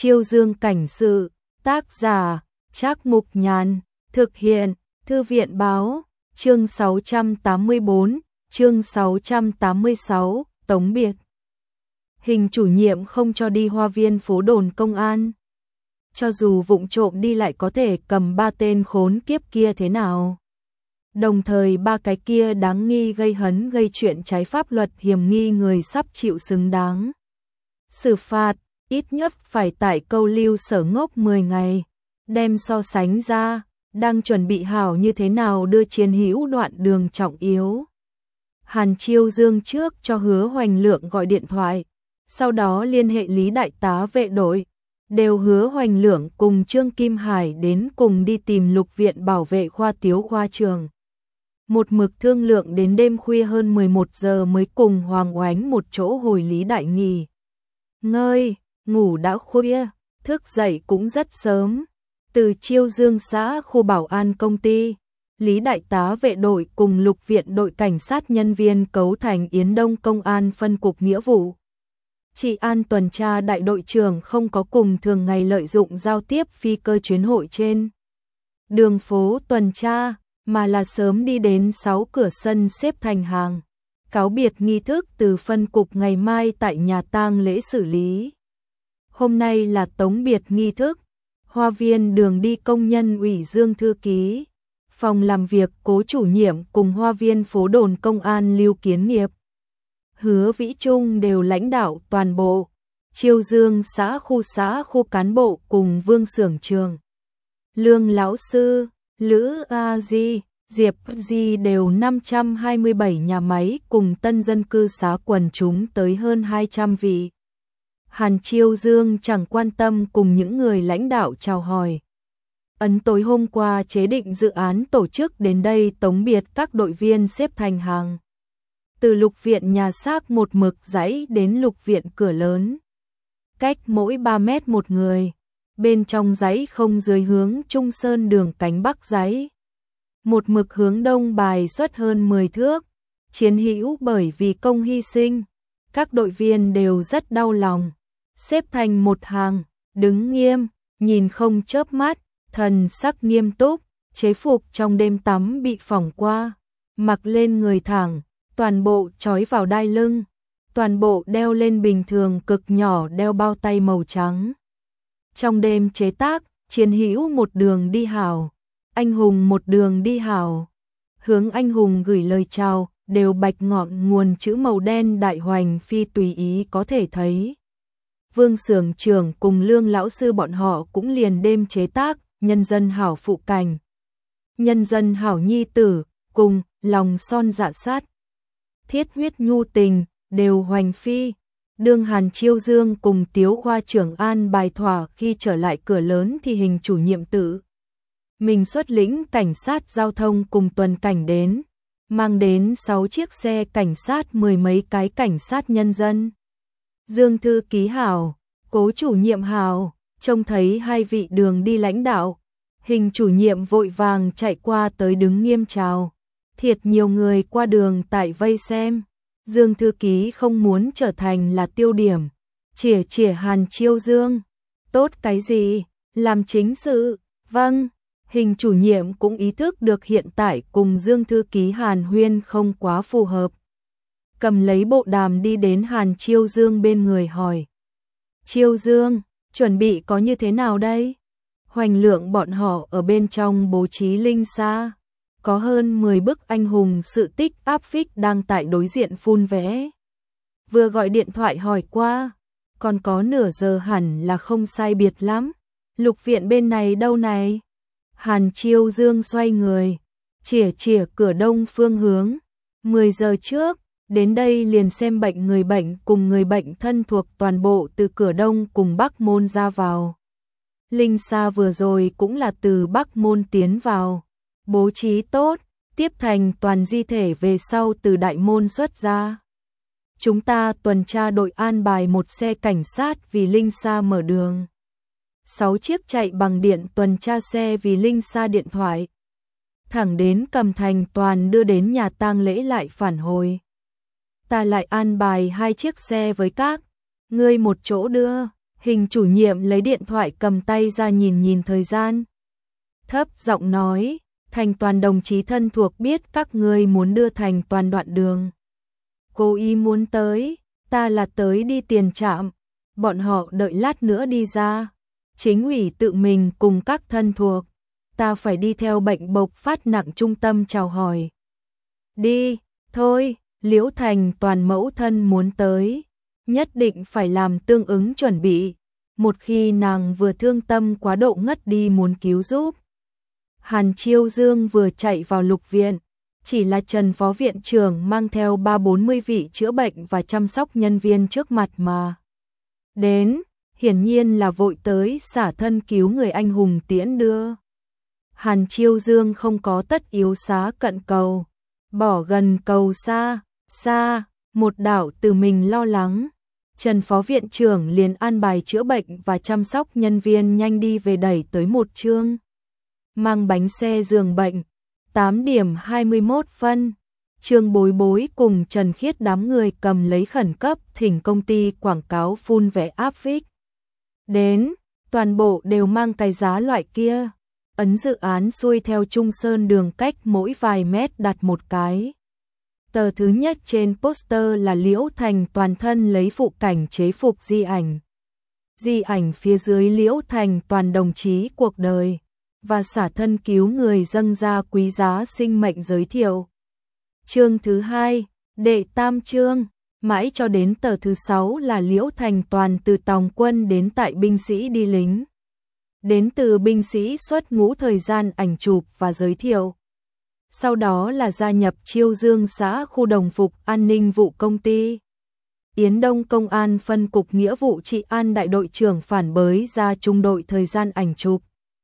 Chiêu Dương cảnh sự, tác giả, Trác Mục Nhàn, thực hiện, Thư viện báo, chương 684, chương 686, tống biệt. Hình chủ nhiệm không cho đi hoa viên phố đồn công an. Cho dù vụng trộm đi lại có thể cầm 3 tên khốn kiếp kia thế nào. Đồng thời 3 cái kia đáng nghi gây hấn gây chuyện trái pháp luật hiểm nghi người sắp chịu xứng đáng xử phạt, ít nhất phải tại câu lưu sở ngốc 10 ngày. Đem so sánh ra, đang chuẩn bị hảo như thế nào đưa Chiến Hữu đoạn đường trọng yếu. Hàn Chiêu Dương trước cho Hứa Hoành Lượng gọi điện thoại, sau đó liên hệ Lý đại tá vệ đội, đều hứa Hoành Lượng cùng Trương Kim Hải đến cùng đi tìm Lục viện bảo vệ khoa Tiếu khoa trường. Một mực thương lượng đến đêm khuya hơn 11 giờ mới cùng Hoàng Oánh một chỗ hồi Lý đại nghỉ ngơi, ngủ đã khuya, thức dậy cũng rất sớm. Từ Chiêu Dương xã khu bảo an công ty, Lý đại tá vệ đội cùng Lục viện đội cảnh sát nhân viên cấu thành Yến Đông công an phân cục nghĩa vụ trị an tuần tra. Đại đội trưởng không có cùng thường ngày lợi dụng giao tiếp phi cơ chuyến hội trên đường phố tuần tra, mà là sớm đi đến 6 cửa sân xếp thành hàng, cáo biệt nghi thức từ phân cục ngày mai tại nhà tang lễ xử lý. Hôm nay là tống biệt nghi thức, hoa viên đường đi công nhân ủy Dương thư ký, phòng làm việc Cố chủ nhiệm cùng hoa viên phố đồn công an Lưu Kiến Nghiệp, Hứa Vĩ Trung đều lãnh đạo toàn bộ. Chiêu Dương xã khu cán bộ cùng Vương Xưởng Trường, Lương lão sư, Lữ A Di, Diệp Di đều 527 nhà máy cùng tân dân cư xá quần chúng tới hơn 200 vị. Hàn Chiêu Dương chẳng quan tâm cùng những người lãnh đạo chào hỏi. Ấn tối hôm qua chế định dự án tổ chức đến đây tống biệt các đội viên xếp thành hàng. Từ Lục viện nhà xác một mực dãy đến Lục viện cửa lớn. Cách mỗi 3 mét một người. Bên trong dãy không dưới hướng Trung Sơn đường cánh Bắc dãy. Một mực hướng đông bài xuất hơn 10 thước. Chiến hữu bởi vì công hy sinh. Các đội viên đều rất đau lòng. Xếp thành một hàng, đứng nghiêm, nhìn không chớp mắt, thần sắc nghiêm túc, chế phục trong đêm tắm bị phỏng qua, mặc lên người thẳng, toàn bộ trói vào đai lưng, toàn bộ đeo lên bình thường cực nhỏ đeo bao tay màu trắng. Trong đêm chế tác, chiến hữu một đường đi hảo, anh hùng một đường đi hảo. Hướng anh hùng gửi lời chào, đều bạch ngọn nguồn chữ màu đen đại hoành phi tùy ý có thể thấy. Vương Xưởng Trưởng cùng Lương lão sư bọn họ cũng liền đêm chế tác, nhân dân hảo phụ cảnh, nhân dân hảo nhi tử, cùng lòng son dạ sát, thiết huyết nhu tình, đều hoành phi. Đương Hàn Chiêu Dương cùng Tiếu khoa trưởng an bài thỏa khi trở lại cửa lớn thì hình chủ nhiệm tự mình xuất lĩnh cảnh sát giao thông cùng tuần cảnh đến, mang đến 6 chiếc xe cảnh sát, 10 mấy cái cảnh sát nhân dân. Dương thư ký hảo, Cố chủ nhiệm hảo, trông thấy hai vị đường đi lãnh đạo, hình chủ nhiệm vội vàng chạy qua tới đứng nghiêm chào. Thiệt nhiều người qua đường tại vây xem. Dương thư ký không muốn trở thành là tiêu điểm, chỉa Hàn Chiêu Dương. Tốt cái gì, làm chính sự, vâng. Hình chủ nhiệm cũng ý thức được hiện tại cùng Dương thư ký Hàn huyên không quá phù hợp. Cầm lấy bộ đàm đi đến Hàn Chiêu Dương bên người hỏi. Chiêu Dương, chuẩn bị có như thế nào đây? Hoành Lượng bọn họ ở bên trong bố trí linh sa. Có hơn 10 bức anh hùng sự tích áp phích đang tại đối diện phun vẽ. Vừa gọi điện thoại hỏi qua, còn có nửa giờ hẳn là không sai biệt lắm. Lục viện bên này đâu này? Hàn Chiêu Dương xoay người, chỉa cửa đông phương hướng. 10 giờ trước, đến đây liền xem bệnh người bệnh cùng người bệnh thân thuộc toàn bộ từ cửa đông cùng Bắc môn ra vào. Linh sa vừa rồi cũng là từ Bắc môn tiến vào. Bố trí tốt, tiếp thành toàn di thể về sau từ đại môn xuất ra. Chúng ta tuần tra đội an bài một xe cảnh sát vì linh sa mở đường. 6 chiếc chạy bằng điện tuần tra xe vì linh sa điện thoại. Thẳng đến Cầm Thành toàn đưa đến nhà tang lễ lại phản hồi. Ta lại an bài 2 chiếc xe với các ngươi một chỗ đưa. Hình chủ nhiệm lấy điện thoại cầm tay ra nhìn nhìn thời gian. Thấp giọng nói, Thành Toàn đồng chí thân thuộc biết các ngươi muốn đưa Thành Toàn đoạn đường. Cô ý muốn tới, ta là tới đi tiền trạm, bọn họ đợi lát nữa đi ra. Chính ủy tự mình cùng các thân thuộc, ta phải đi theo bệnh bộc phát nặng trung tâm chào hỏi. Đi, thôi, Liễu Thành Toàn mẫu thân muốn tới, nhất định phải làm tương ứng chuẩn bị, một khi nàng vừa thương tâm quá độ ngất đi muốn cứu giúp. Hàn Chiêu Dương vừa chạy vào lục viện, chỉ là Trần Phó Viện trưởng mang theo 30-40 vị chữa bệnh và chăm sóc nhân viên trước mặt mà. Đến, hiển nhiên là vội tới xả thân cứu người anh hùng tiễn đưa. Hàn Chiêu Dương không có tất yếu xá cận cầu, bỏ gần cầu xa, xa, một đảo từ mình lo lắng. Trần Phó Viện trưởng liền an bài chữa bệnh và chăm sóc nhân viên nhanh đi về đẩy tới một chương. Mang bánh xe giường bệnh, 8 điểm 21 phân. Trương Bối Bối cùng Trần Khiết đám người cầm lấy khẩn cấp thỉnh công ty quảng cáo phun vẽ áp phích. Đến, toàn bộ đều mang cái giá loại kia. Ấn dự án xuôi theo Trung Sơn đường cách mỗi vài mét đặt một cái. Tờ thứ nhất trên poster là Liễu Thành toàn thân lấy phụ cảnh chế phục di ảnh. Di ảnh phía dưới Liễu Thành toàn đồng chí cuộc đời và xả thân cứu người dâng ra quý giá sinh mệnh giới thiệu. Chương thứ 2, đệ tam chương, mãi cho đến tờ thứ 6 là Liễu Thành toàn từ tòng quân đến tại binh sĩ đi lính. Đến từ binh sĩ xuất ngũ thời gian ảnh chụp và giới thiệu. Sau đó là gia nhập Chiêu Dương xã khu đồng phục an ninh vụ công ty. Yến Đông Công an phân cục nghĩa vụ trị an đại đội trưởng phản bới ra trung đội thời gian ảnh chụp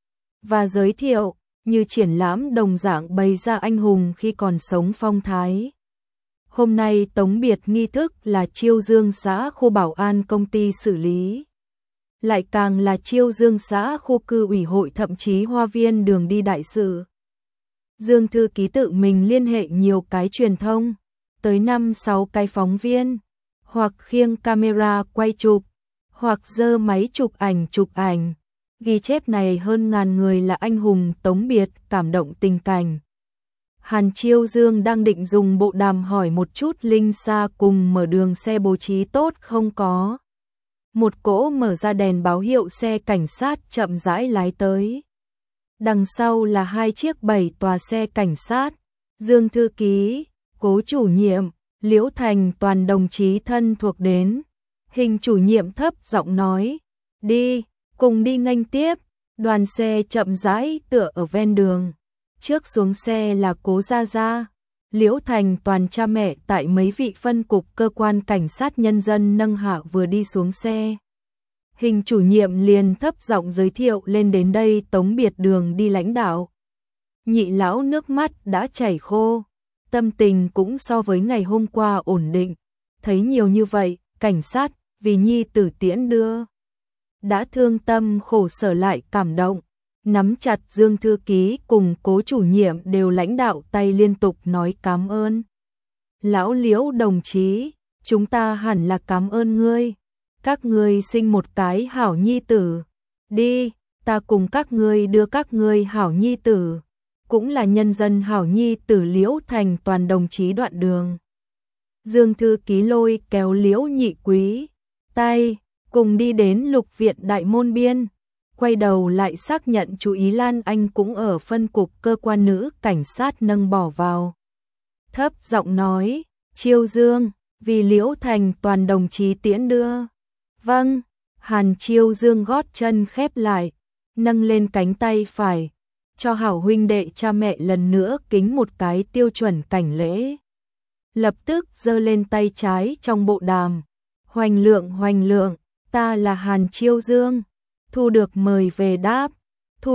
và giới thiệu, như triển lãm đồng dạng bày ra anh hùng khi còn sống phong thái. Hôm nay tống biệt nghi thức là Chiêu Dương xã khu bảo an công ty xử lý. Lại càng là Chiêu Dương xã khu cư ủy hội thậm chí hoa viên đường đi đại sự. Dương thư ký tự mình liên hệ nhiều cái truyền thông, tới 5-6 cái phóng viên, hoặc khiêng camera quay chụp, hoặc giơ máy chụp ảnh. Ghi chép này hơn ngàn người là anh hùng tống biệt cảm động tình cảnh. Hàn Chiêu Dương đang định dùng bộ đàm hỏi một chút Linh Sa cùng mở đường xe bố trí tốt không có. Một cỗ mở ra đèn báo hiệu xe cảnh sát chậm rãi lái tới. Đằng sau là 2 chiếc 7 tòa xe cảnh sát. Dương thư ký, Cố chủ nhiệm, Liễu Thành toàn đồng chí thân thuộc đến. Hình chủ nhiệm thấp giọng nói, đi, cùng đi nghênh tiếp. Đoàn xe chậm rãi tựa ở ven đường. Trước xuống xe là Cố Gia Gia. Liễu Thành toàn cha mẹ tại mấy vị phân cục cơ quan cảnh sát nhân dân nâng hạ vừa đi xuống xe. Hình chủ nhiệm liền thấp giọng giới thiệu lên đến đây tống biệt đường đi lãnh đạo. Nhị lão nước mắt đã chảy khô, tâm tình cũng so với ngày hôm qua ổn định. Thấy nhiều như vậy, cảnh sát vì nhi tử tiễn đưa. Đã thương tâm khổ sở lại cảm động. Nắm chặt Dương thư ký cùng Cố chủ nhiệm đều lãnh đạo tay liên tục nói cảm ơn. Lão Liễu đồng chí, chúng ta hẳn là cảm ơn ngươi. Các ngươi sinh một cái hảo nhi tử. Đi, ta cùng các ngươi đưa các ngươi hảo nhi tử. Cũng là nhân dân hảo nhi tử Liễu Thành toàn đồng chí đoạn đường. Dương thư ký lôi kéo Liễu nhị quý tay, cùng đi đến lục viện đại môn biên. Quay đầu lại xác nhận chú ý Lan Anh cũng ở phân cục cơ quan nữ cảnh sát nâng bỏ vào. Thấp giọng nói, Chiêu Dương, vì Liễu Thành toàn đồng chí tiễn đưa. Vâng, Hàn Chiêu Dương gót chân khép lại, nâng lên cánh tay phải, cho hảo huynh đệ cha mẹ lần nữa kính một cái tiêu chuẩn cảnh lễ. Lập tức giơ lên tay trái trong bộ đàm, hoành lượng, ta là Hàn Chiêu Dương. Thu được mời về đáp, thu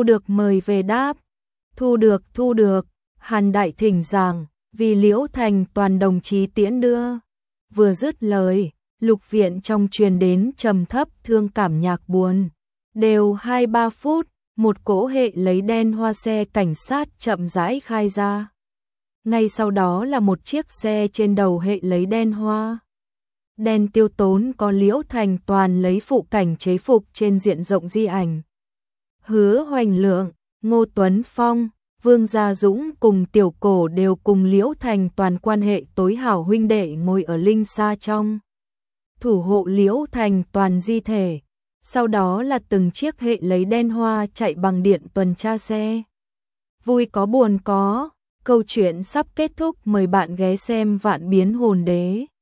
được, Hàn đại thỉnh giảng, vì Liễu Thành toàn đồng chí tiễn đưa. Vừa dứt lời, lục viện trong truyền đến trầm thấp thương cảm nhạc buồn. Đều 2-3 phút, một cỗ hệ lấy đen hoa xe cảnh sát chậm rãi khai ra. Ngay sau đó là một chiếc xe trên đầu hệ lấy đen hoa. đen tiêu tốn có Liễu Thành Toàn lấy phụ cảnh chế phục trên diện rộng di ảnh. Hứa Hoành Lượng, Ngô Tuấn Phong, Vương Gia Dũng cùng Tiểu Cổ đều cùng Liễu Thành Toàn quan hệ tối hảo huynh đệ ngồi ở linh xa trong. Thủ hộ Liễu Thành Toàn di thể, sau đó là từng chiếc hệ lấy đen hoa chạy bằng điện tuần tra xe. Vui có buồn có, câu chuyện sắp kết thúc, mời bạn ghé xem Vạn Biến Hồn Đế.